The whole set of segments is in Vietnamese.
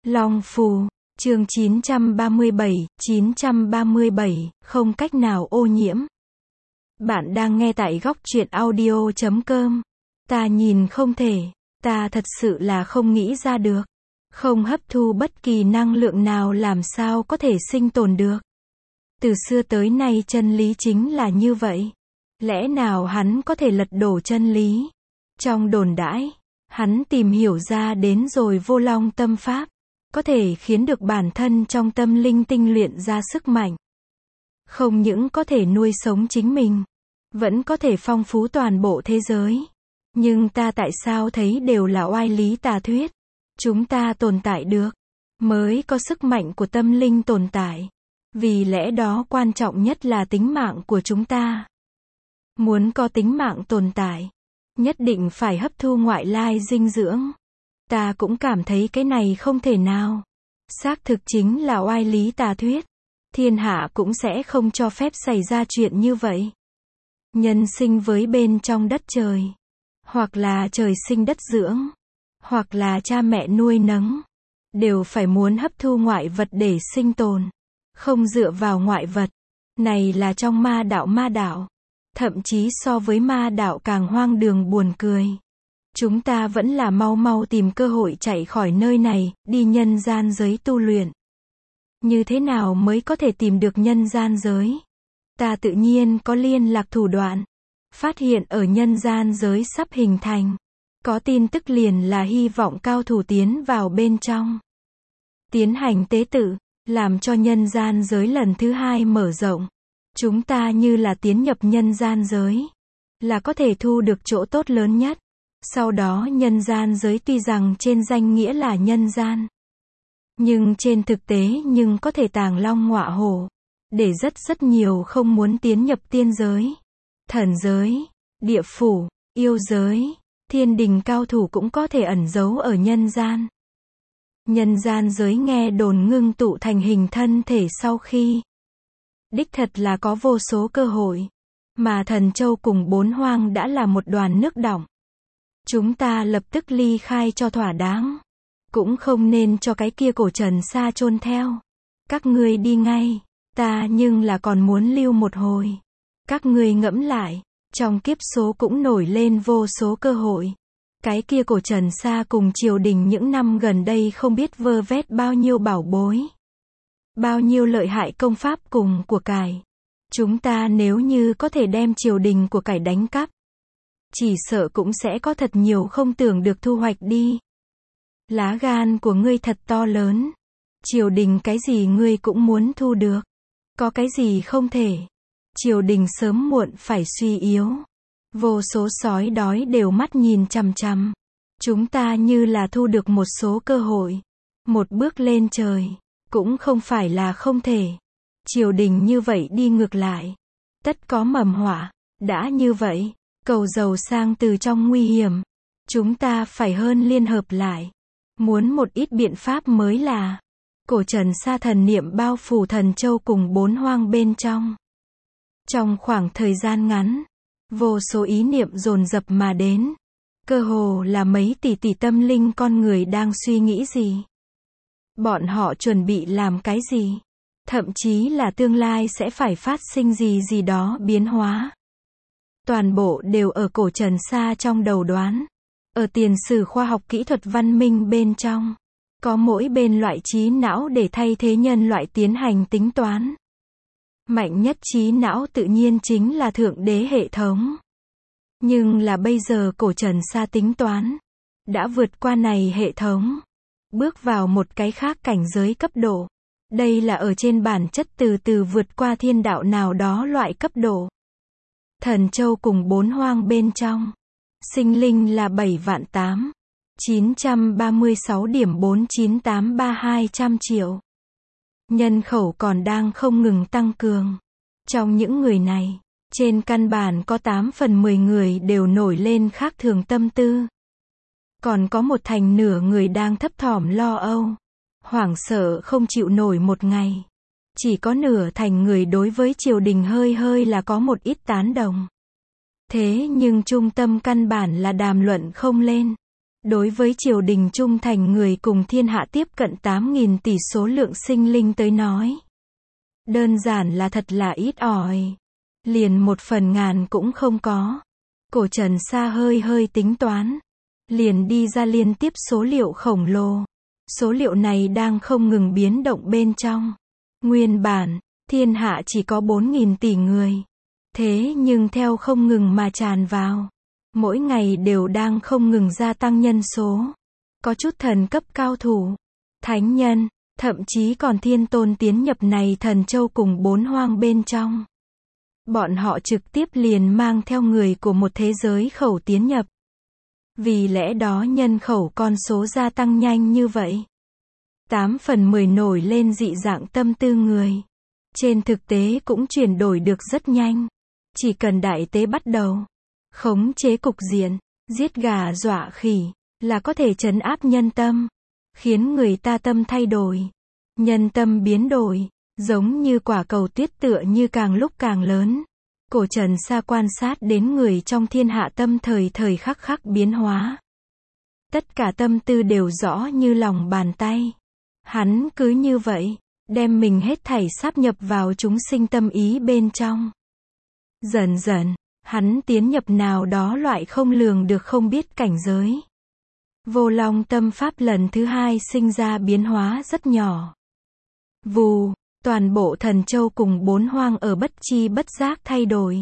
Long Phù, chương 937, không cách nào ô nhiễm. Bạn đang nghe tại góc truyện audio.com. Ta nhìn không thể, ta thật sự là không nghĩ ra được. Không hấp thu bất kỳ năng lượng nào làm sao có thể sinh tồn được. Từ xưa tới nay chân lý chính là như vậy. Lẽ nào hắn có thể lật đổ chân lý? Trong đồn đãi, hắn tìm hiểu ra đến rồi vô long tâm pháp. Có thể khiến được bản thân trong tâm linh tinh luyện ra sức mạnh. Không những có thể nuôi sống chính mình, vẫn có thể phong phú toàn bộ thế giới. Nhưng ta tại sao thấy đều là oai lý tà thuyết? Chúng ta tồn tại được, mới có sức mạnh của tâm linh tồn tại. Vì lẽ đó quan trọng nhất là tính mạng của chúng ta. Muốn có tính mạng tồn tại, nhất định phải hấp thu ngoại lai dinh dưỡng. Ta cũng cảm thấy cái này không thể nào. Xác thực chính là oai lý tà thuyết. Thiên hạ cũng sẽ không cho phép xảy ra chuyện như vậy. Nhân sinh với bên trong đất trời, hoặc là trời sinh đất dưỡng, hoặc là cha mẹ nuôi nấng, đều phải muốn hấp thu ngoại vật để sinh tồn, không dựa vào ngoại vật. Này là trong ma đạo. Thậm chí so với ma đạo càng hoang đường buồn cười. Chúng ta vẫn là mau tìm cơ hội chạy khỏi nơi này, đi nhân gian giới tu luyện. Như thế nào mới có thể tìm được nhân gian giới? Ta tự nhiên có liên lạc thủ đoạn. Phát hiện ở nhân gian giới sắp hình thành. Có tin tức liền là hy vọng cao thủ tiến vào bên trong. Tiến hành tế tự, làm cho nhân gian giới lần thứ hai mở rộng. Chúng ta như là tiến nhập nhân gian giới, là có thể thu được chỗ tốt lớn nhất. Sau đó nhân gian giới tuy rằng trên danh nghĩa là nhân gian, nhưng trên thực tế nhưng có thể tàng long ngọa hổ, để rất nhiều không muốn tiến nhập tiên giới, thần giới, địa phủ, yêu giới, thiên đình cao thủ cũng có thể ẩn giấu ở nhân gian. Nhân gian giới nghe đồn ngưng tụ thành hình thân thể sau khi, đích thật là có vô số cơ hội, mà Thần Châu cùng Bốn Hoang đã là một đoàn nước đọng. Chúng ta lập tức ly khai cho thỏa đáng. Cũng không nên cho cái kia cổ trần sa chôn theo. Các ngươi đi ngay, ta nhưng là còn muốn lưu một hồi. Các ngươi ngẫm lại, trong kiếp số cũng nổi lên vô số cơ hội. Cái kia cổ trần sa cùng triều đình những năm gần đây không biết vơ vét bao nhiêu bảo bối, bao nhiêu lợi hại công pháp cùng của cải. Chúng ta nếu như có thể đem triều đình của cải đánh cắp, chỉ sợ cũng sẽ có thật nhiều không tưởng được thu hoạch đi. Lá gan của ngươi thật to lớn. Triều đình cái gì ngươi cũng muốn thu được. Có cái gì không thể. Triều đình sớm muộn phải suy yếu. Vô số sói đói đều mắt nhìn chằm chằm. Chúng ta như là thu được một số cơ hội. Một bước lên trời, cũng không phải là không thể. Triều đình như vậy đi ngược lại, tất có mầm họa. Đã như vậy, cầu giàu sang từ trong nguy hiểm, chúng ta phải hơn liên hợp lại. Muốn một ít biện pháp mới là cổ trần sa thần niệm bao phủ Thần Châu cùng Bốn Hoang bên trong. Trong khoảng thời gian ngắn, vô số ý niệm dồn dập mà đến. Cơ hồ là mấy tỷ tâm linh con người đang suy nghĩ gì. Bọn họ chuẩn bị làm cái gì. Thậm chí là tương lai sẽ phải phát sinh gì đó biến hóa. Toàn bộ đều ở cổ trần sa trong đầu đoán. Ở tiền sử khoa học kỹ thuật văn minh bên trong, có mỗi bên loại trí não để thay thế nhân loại tiến hành tính toán. Mạnh nhất trí não tự nhiên chính là thượng đế hệ thống. Nhưng là bây giờ cổ trần sa tính toán đã vượt qua này hệ thống, bước vào một cái khác cảnh giới cấp độ. Đây là ở trên bản chất từ vượt qua thiên đạo nào đó loại cấp độ. Thần Châu cùng Bốn Hoang bên trong, sinh linh là 7.936.4983200 triệu. Nhân khẩu còn đang không ngừng tăng cường. Trong những người này, trên căn bản có 8 phần 10 người đều nổi lên khác thường tâm tư. Còn có 1/4 người đang thấp thỏm lo âu, hoảng sợ không chịu nổi một ngày. Chỉ có nửa thành người đối với triều đình hơi là có một ít tán đồng. Thế nhưng trung tâm căn bản là đàm luận không lên. Đối với triều đình trung thành người cùng thiên hạ tiếp cận 8.000 tỷ số lượng sinh linh tới nói. Đơn giản là thật là ít ỏi. Liền 1/1000 cũng không có. Cổ Trần Sa hơi tính toán. Liền đi ra liên tiếp số liệu khổng lồ. Số liệu này đang không ngừng biến động bên trong. Nguyên bản, thiên hạ chỉ có 4.000 tỷ người. Thế nhưng theo không ngừng mà tràn vào. Mỗi ngày đều đang không ngừng gia tăng nhân số. Có chút thần cấp cao thủ, thánh nhân, thậm chí còn thiên tôn tiến nhập này thần châu cùng 4 hoang bên trong. Bọn họ trực tiếp liền mang theo người của một thế giới khẩu tiến nhập. Vì lẽ đó nhân khẩu con số gia tăng nhanh như vậy. 8/10 nổi lên dị dạng tâm tư người. Trên thực tế cũng chuyển đổi được rất nhanh. Chỉ cần đại tế bắt đầu khống chế cục diện, giết gà dọa khỉ, là có thể trấn áp nhân tâm, khiến người ta tâm thay đổi. Nhân tâm biến đổi, giống như quả cầu tuyết tựa như càng lúc càng lớn. Cổ Trần Sa quan sát đến người trong thiên hạ tâm thời khắc biến hóa. Tất cả tâm tư đều rõ như lòng bàn tay. Hắn cứ như vậy, đem mình hết thảy sáp nhập vào chúng sinh tâm ý bên trong. Dần dần, hắn tiến nhập nào đó loại không lường được không biết cảnh giới. Vô Long tâm pháp lần thứ 2 sinh ra biến hóa rất nhỏ. Vù, toàn bộ thần châu cùng 4 hoang ở bất chi bất giác thay đổi.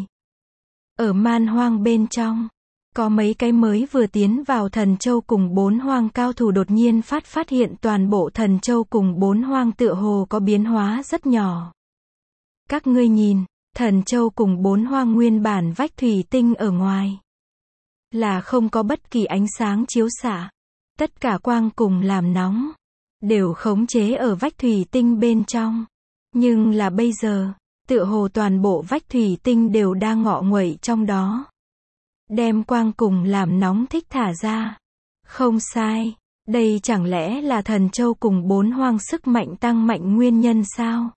Ở man hoang bên trong, có mấy cái mới vừa tiến vào thần châu cùng 4 hoang cao thủ đột nhiên phát hiện toàn bộ thần châu cùng 4 hoang tựa hồ có biến hóa rất nhỏ. Các ngươi nhìn, thần châu cùng 4 hoang nguyên bản vách thủy tinh ở ngoài là không có bất kỳ ánh sáng chiếu xạ. Tất cả quang cùng làm nóng đều khống chế ở vách thủy tinh bên trong. Nhưng là bây giờ, tựa hồ toàn bộ vách thủy tinh đều đang ngọ nguậy trong đó. Đem quang cùng làm nóng thích thả ra. Không sai, đây chẳng lẽ là thần châu cùng 4 hoang sức mạnh tăng mạnh nguyên nhân sao?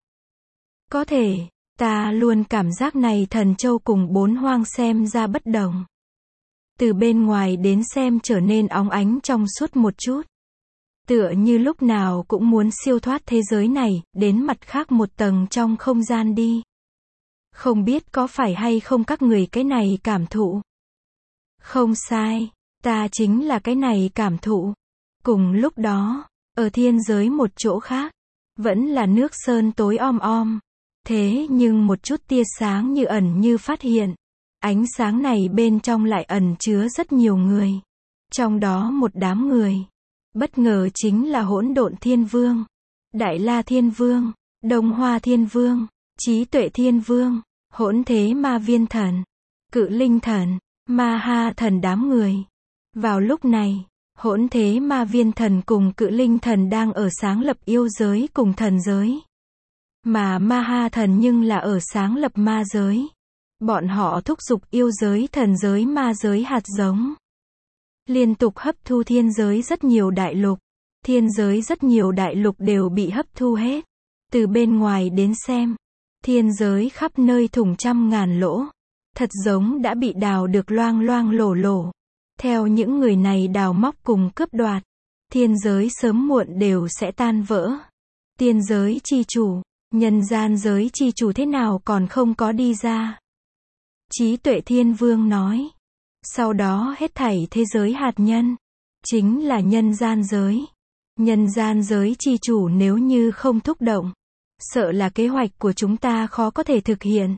Có thể, ta luôn cảm giác này thần châu cùng 4 hoang xem ra bất đồng. Từ bên ngoài đến xem trở nên óng ánh trong suốt một chút. Tựa như lúc nào cũng muốn siêu thoát thế giới này, đến mặt khác một tầng trong không gian đi. Không biết có phải hay không các người cái này cảm thụ? Không sai, ta chính là cái này cảm thụ. Cùng lúc đó, ở thiên giới một chỗ khác, vẫn là nước sơn tối om om. Thế nhưng một chút tia sáng như ẩn như phát hiện. Ánh sáng này bên trong lại ẩn chứa rất nhiều người. Trong đó một đám người. Bất ngờ chính là Hỗn Độn Thiên Vương, Đại La Thiên Vương, Đông Hoa Thiên Vương, Trí Tuệ Thiên Vương, Hỗn Thế Ma Viên Thần, Cự Linh Thần, Ma Ha Thần đám người. Vào lúc này, Hỗn Thế Ma Viên Thần cùng Cự Linh Thần đang ở sáng lập yêu giới cùng thần giới. Mà Ma Ha Thần nhưng là ở sáng lập ma giới. Bọn họ thúc giục yêu giới, thần giới, ma giới hạt giống. Liên tục hấp thu thiên giới rất nhiều đại lục. Thiên giới rất nhiều đại lục đều bị hấp thu hết. Từ bên ngoài đến xem, thiên giới khắp nơi thủng trăm ngàn lỗ. Thật giống đã bị đào được loang loang lổ lổ. Theo những người này đào móc cùng cướp đoạt, thiên giới sớm muộn đều sẽ tan vỡ. Tiên giới chi chủ, nhân gian giới chi chủ thế nào còn không có đi ra? Trí Tuệ Thiên Vương nói. Sau đó hết thảy thế giới hạt nhân, chính là nhân gian giới. Nhân gian giới chi chủ nếu như không thúc động, sợ là kế hoạch của chúng ta khó có thể thực hiện.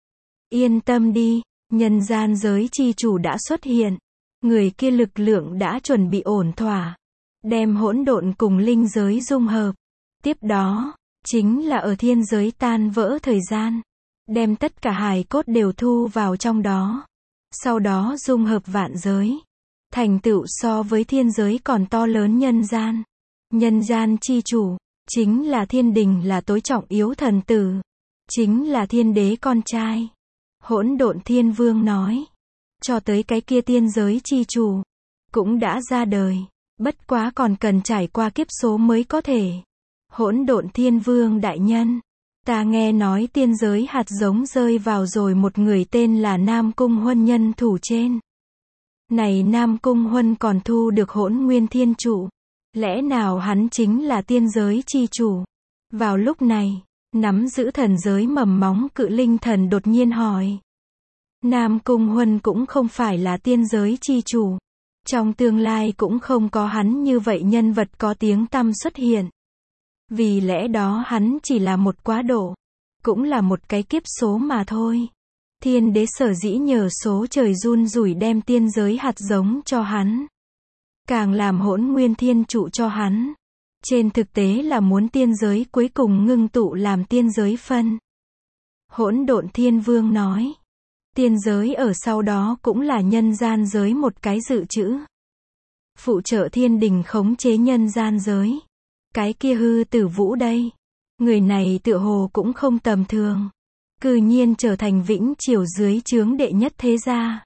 Yên tâm đi, nhân gian giới chi chủ đã xuất hiện. Người kia lực lượng đã chuẩn bị ổn thỏa. Đem hỗn độn cùng linh giới dung hợp. Tiếp đó, chính là ở thiên giới tan vỡ thời gian. Đem tất cả hài cốt đều thu vào trong đó. Sau đó dung hợp vạn giới. Thành tựu so với thiên giới còn to lớn nhân gian. Nhân gian chi chủ, chính là thiên đình là tối trọng yếu thần tử. Chính là thiên đế con trai. Hỗn Độn Thiên Vương nói. Cho tới cái kia tiên giới chi chủ, cũng đã ra đời. Bất quá còn cần trải qua kiếp số mới có thể. Hỗn Độn Thiên Vương đại nhân. Ta nghe nói tiên giới hạt giống rơi vào rồi một người tên là Nam Cung Huân nhân thủ trên. Này Nam Cung Huân còn thu được Hỗn Nguyên Thiên Trụ. Lẽ nào hắn chính là tiên giới chi chủ? Vào lúc này, nắm giữ thần giới mầm móng Cự Linh Thần đột nhiên hỏi. Nam Cung Huân cũng không phải là tiên giới chi chủ. Trong tương lai cũng không có hắn như vậy nhân vật có tiếng tăm xuất hiện. Vì lẽ đó hắn chỉ là một quá độ. Cũng là một cái kiếp số mà thôi. Thiên đế sở dĩ nhờ số trời run rủi đem tiên giới hạt giống cho hắn. Càng làm Hỗn Nguyên Thiên Trụ cho hắn. Trên thực tế là muốn tiên giới cuối cùng ngưng tụ làm tiên giới phân. Hỗn Độn Thiên Vương nói. Tiên giới ở sau đó cũng là nhân gian giới một cái dự trữ. Phụ trợ thiên đình khống chế nhân gian giới. Cái kia Hư Tử Vũ đây. Người này tựa hồ cũng không tầm thường. Cư nhiên trở thành Vĩnh Triều dưới trướng đệ nhất thế gia.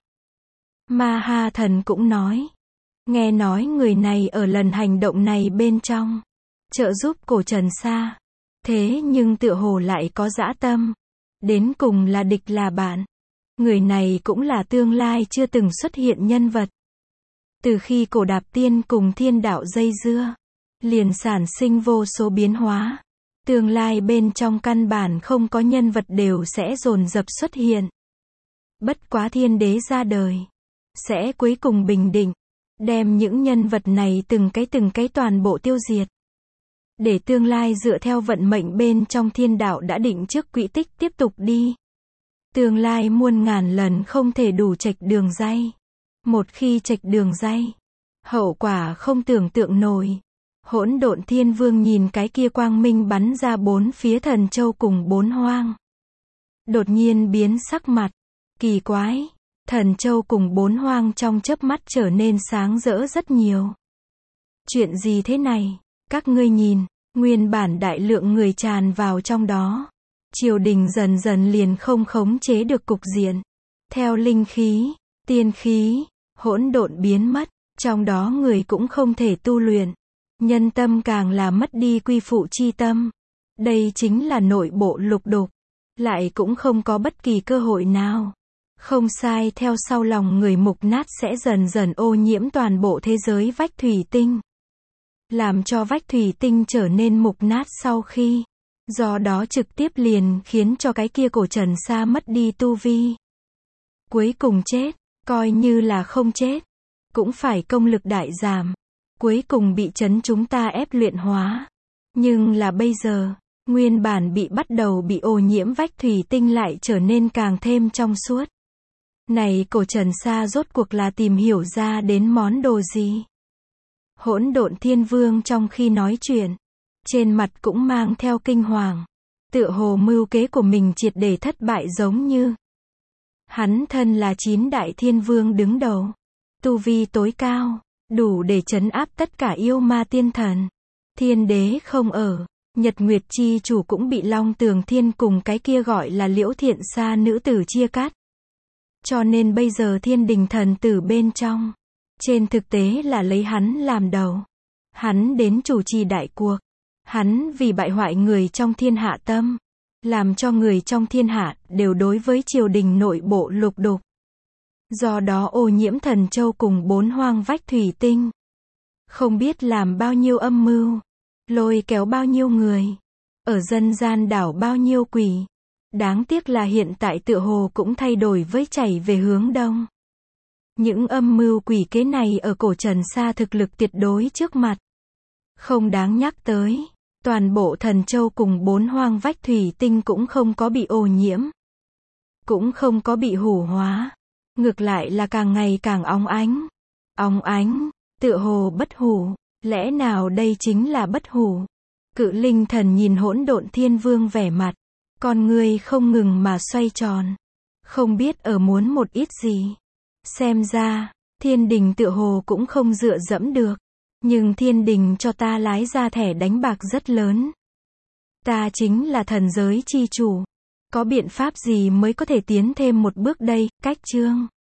Ma Ha Thần cũng nói. Nghe nói người này ở lần hành động này bên trong. Trợ giúp Cổ Trần Sa. Thế nhưng tựa hồ lại có dã tâm. Đến cùng là địch là bạn. Người này cũng là tương lai chưa từng xuất hiện nhân vật. Từ khi Cổ Đạp Tiên cùng thiên đạo dây dưa. Liền sản sinh vô số biến hóa. Tương lai bên trong căn bản không có nhân vật đều sẽ dồn dập xuất hiện. Bất quá thiên đế ra đời. Sẽ cuối cùng bình định. Đem những nhân vật này từng cái toàn bộ tiêu diệt. Để tương lai dựa theo vận mệnh bên trong thiên đạo đã định trước quỹ tích tiếp tục đi. Tương lai muôn ngàn lần không thể đủ chệch đường ray. Một khi chệch đường ray, hậu quả không tưởng tượng nổi. Hỗn Độn Thiên Vương nhìn cái kia quang minh bắn ra bốn phía thần châu cùng bốn hoang. Đột nhiên biến sắc mặt. Kỳ quái. Thần châu cùng bốn hoang trong chớp mắt trở nên sáng rỡ rất nhiều. Chuyện gì thế này? Các ngươi nhìn, nguyên bản đại lượng người tràn vào trong đó. Triều đình dần dần liền không khống chế được cục diện. Theo linh khí, tiên khí, hỗn độn biến mất, trong đó người cũng không thể tu luyện. Nhân tâm càng là mất đi quy phụ chi tâm. Đây chính là nội bộ lục đục. Lại cũng không có bất kỳ cơ hội nào. Không sai, theo sau lòng người mục nát sẽ dần dần ô nhiễm toàn bộ thế giới vách thủy tinh. Làm cho vách thủy tinh trở nên mục nát sau khi. Do đó trực tiếp liền khiến cho cái kia Cổ Trần Sa mất đi tu vi. Cuối cùng chết, coi như là không chết. Cũng phải công lực đại giảm. Cuối cùng bị trấn chúng ta ép luyện hóa. Nhưng là bây giờ, nguyên bản bị bắt đầu bị ô nhiễm vách thủy tinh lại trở nên càng thêm trong suốt. Này Cổ Trần Sa rốt cuộc là tìm hiểu ra đến món đồ gì? Hỗn Độn Thiên Vương trong khi nói chuyện, trên mặt cũng mang theo kinh hoàng. Tựa hồ mưu kế của mình triệt để thất bại giống như. Hắn thân là 9 đại thiên vương đứng đầu. Tu vi tối cao, đủ để trấn áp tất cả yêu ma tiên thần. Thiên đế không ở, Nhật Nguyệt chi chủ cũng bị Long Tường Thiên cùng cái kia gọi là Liễu Thiện Sa nữ tử chia cắt. Cho nên bây giờ thiên đình thần tử bên trong, trên thực tế là lấy hắn làm đầu. Hắn đến chủ trì đại cuộc. Hắn vì bại hoại người trong thiên hạ tâm, làm cho người trong thiên hạ đều đối với triều đình nội bộ lục đục. Do đó ô nhiễm thần châu cùng 4 hoang vách thủy tinh. Không biết làm bao nhiêu âm mưu, lôi kéo bao nhiêu người, ở dân gian đảo bao nhiêu quỷ. Đáng tiếc là hiện tại tựa hồ cũng thay đổi với chảy về hướng đông. Những âm mưu quỷ kế này ở Cổ Trần Sa thực lực tuyệt đối trước mặt. Không đáng nhắc tới. Toàn bộ thần châu cùng 4 hoang vách thủy tinh cũng không có bị ô nhiễm. Cũng không có bị hủ hóa. Ngược lại là càng ngày càng óng ánh. Óng ánh, tựa hồ bất hủ. Lẽ nào đây chính là bất hủ? Cự Linh Thần nhìn Hỗn Độn Thiên Vương vẻ mặt. Con người không ngừng mà xoay tròn. Không biết ở muốn một ít gì. Xem ra, thiên đình tựa hồ cũng không dựa dẫm được. Nhưng thiên đình cho ta lái ra thẻ đánh bạc rất lớn. Ta chính là thần giới chi chủ. Có biện pháp gì mới có thể tiến thêm một bước đây? Cách chương